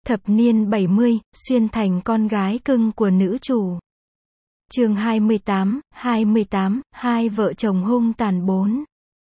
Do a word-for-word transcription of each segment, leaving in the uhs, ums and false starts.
Thập niên bảy mươi, xuyên thành con gái cưng của nữ chủ. Chương hai mươi tám, hai mươi tám, hai vợ chồng hung tàn bốn.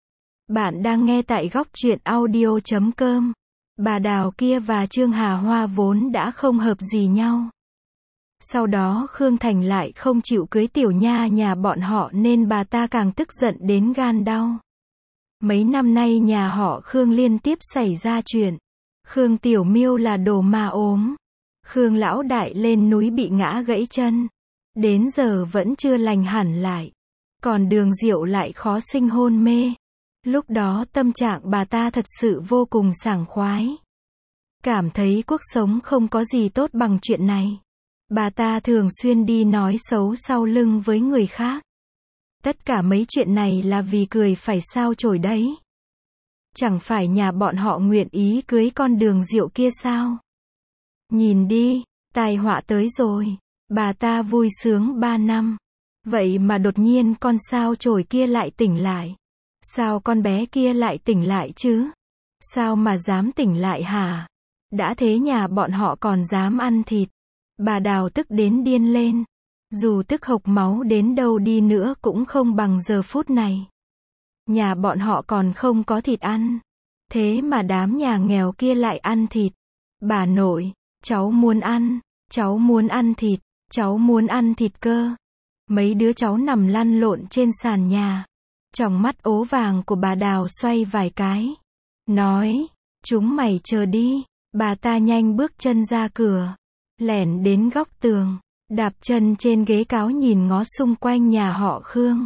Bạn đang nghe tại góc truyện audio chấm com. Bà Đào kia và Trương Hà Hoa vốn đã không hợp gì nhau. Sau đó Khương Thành lại không chịu cưới Tiểu Nha nhà bọn họ nên bà ta càng tức giận đến gan đau. Mấy năm nay nhà họ Khương liên tiếp xảy ra chuyện. Khương Tiểu Miêu là đồ ma ốm. Khương Lão Đại lên núi bị ngã gãy chân. Đến giờ vẫn chưa lành hẳn lại. Còn Đường Diệu lại khó sinh hôn mê. Lúc đó tâm trạng bà ta thật sự vô cùng sảng khoái. Cảm thấy cuộc sống không có gì tốt bằng chuyện này. Bà ta thường xuyên đi nói xấu sau lưng với người khác. Tất cả mấy chuyện này là vì cười phải sao chổi đấy. Chẳng phải nhà bọn họ nguyện ý cưới con Đường Diệu kia sao? Nhìn đi, tai họa tới rồi. Bà ta vui sướng ba năm. Vậy mà đột nhiên con sao chổi kia lại tỉnh lại. Sao con bé kia lại tỉnh lại chứ? Sao mà dám tỉnh lại hả? Đã thế nhà bọn họ còn dám ăn thịt. Bà Đào tức đến điên lên. Dù tức hộc máu đến đâu đi nữa cũng không bằng giờ phút này. Nhà bọn họ còn không có thịt ăn. Thế mà đám nhà nghèo kia lại ăn thịt. Bà nội, cháu muốn ăn, cháu muốn ăn thịt, cháu muốn ăn thịt cơ. Mấy đứa cháu nằm lăn lộn trên sàn nhà. Tròng mắt ố vàng của bà Đào xoay vài cái. Nói, chúng mày chờ đi. Bà ta nhanh bước chân ra cửa. Lẻn đến góc tường. Đạp chân trên ghế cáo nhìn ngó xung quanh nhà họ Khương.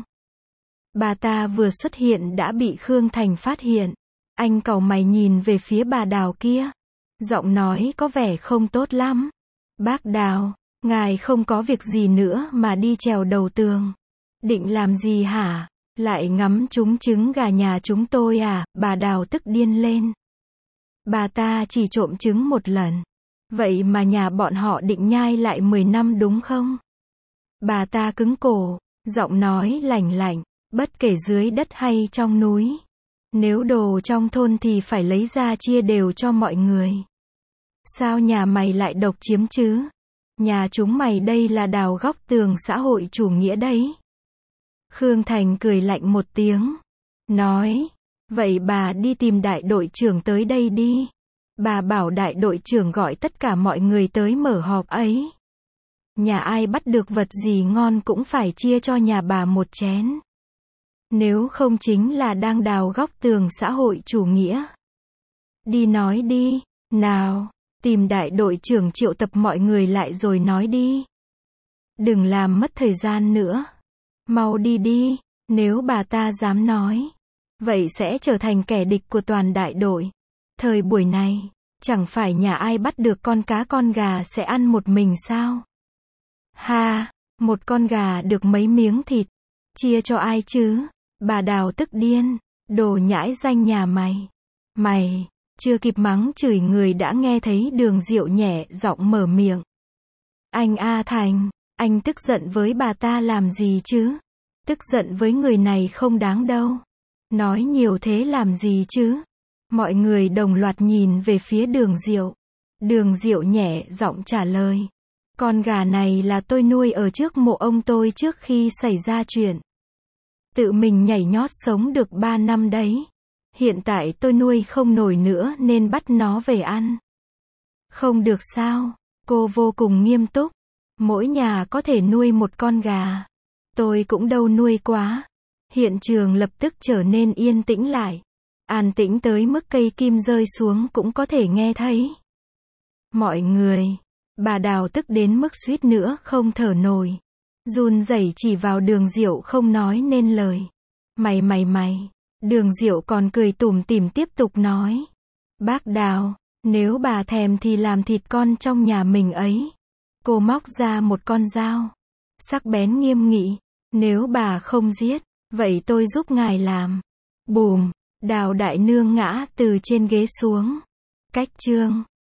Bà ta vừa xuất hiện đã bị Khương Thành phát hiện. Anh cau mày nhìn về phía bà Đào kia. Giọng nói có vẻ không tốt lắm. Bác Đào, ngài không có việc gì nữa mà đi trèo đầu tường. Định làm gì hả? Lại ngắm trúng trứng gà nhà chúng tôi à? Bà Đào tức điên lên. Bà ta chỉ trộm trứng một lần. Vậy mà nhà bọn họ định nhai lại mười năm đúng không? Bà ta cứng cổ, giọng nói lạnh lạnh, bất kể dưới đất hay trong núi. Nếu đồ trong thôn thì phải lấy ra chia đều cho mọi người. Sao nhà mày lại độc chiếm chứ? Nhà chúng mày đây là đào góc tường xã hội chủ nghĩa đấy. Khương Thành cười lạnh một tiếng. Nói, vậy bà đi tìm đại đội trưởng tới đây đi. Bà bảo đại đội trưởng gọi tất cả mọi người tới mở họp ấy. Nhà ai bắt được vật gì ngon cũng phải chia cho nhà bà một chén. Nếu không chính là đang đào góc tường xã hội chủ nghĩa. Đi nói đi, nào, tìm đại đội trưởng triệu tập mọi người lại rồi nói đi. Đừng làm mất thời gian nữa. Mau đi đi, nếu bà ta dám nói. Vậy sẽ trở thành kẻ địch của toàn đại đội. Thời buổi này, chẳng phải nhà ai bắt được con cá con gà sẽ ăn một mình sao? Ha, một con gà được mấy miếng thịt. Chia cho ai chứ? Bà Đào tức điên. Đồ nhãi danh nhà mày. Mày, chưa kịp mắng chửi người đã nghe thấy Đường Diệu nhẹ giọng mở miệng. Anh A Thành, anh tức giận với bà ta làm gì chứ? Tức giận với người này không đáng đâu. Nói nhiều thế làm gì chứ? Mọi người đồng loạt nhìn về phía Đường Diệu. Đường Diệu nhẹ giọng trả lời. Con gà này là tôi nuôi ở trước mộ ông tôi trước khi xảy ra chuyện. Tự mình nhảy nhót sống được ba năm đấy. Hiện tại tôi nuôi không nổi nữa nên bắt nó về ăn. Không được sao? Cô vô cùng nghiêm túc. Mỗi nhà có thể nuôi một con gà. Tôi cũng đâu nuôi quá. Hiện trường lập tức trở nên yên tĩnh lại. An tĩnh tới mức cây kim rơi xuống cũng có thể nghe thấy. Mọi người, bà Đào tức đến mức suýt nữa không thở nổi. Run rẩy chỉ vào Đường Diệu không nói nên lời. Mày mày mày, Đường Diệu còn cười tủm tỉm tiếp tục nói. Bác Đào, nếu bà thèm thì làm thịt con trong nhà mình ấy. Cô móc ra một con dao. Sắc bén nghiêm nghị. Nếu bà không giết, vậy tôi giúp ngài làm. Bùm. Đào đại nương ngã từ trên ghế xuống. Cách chương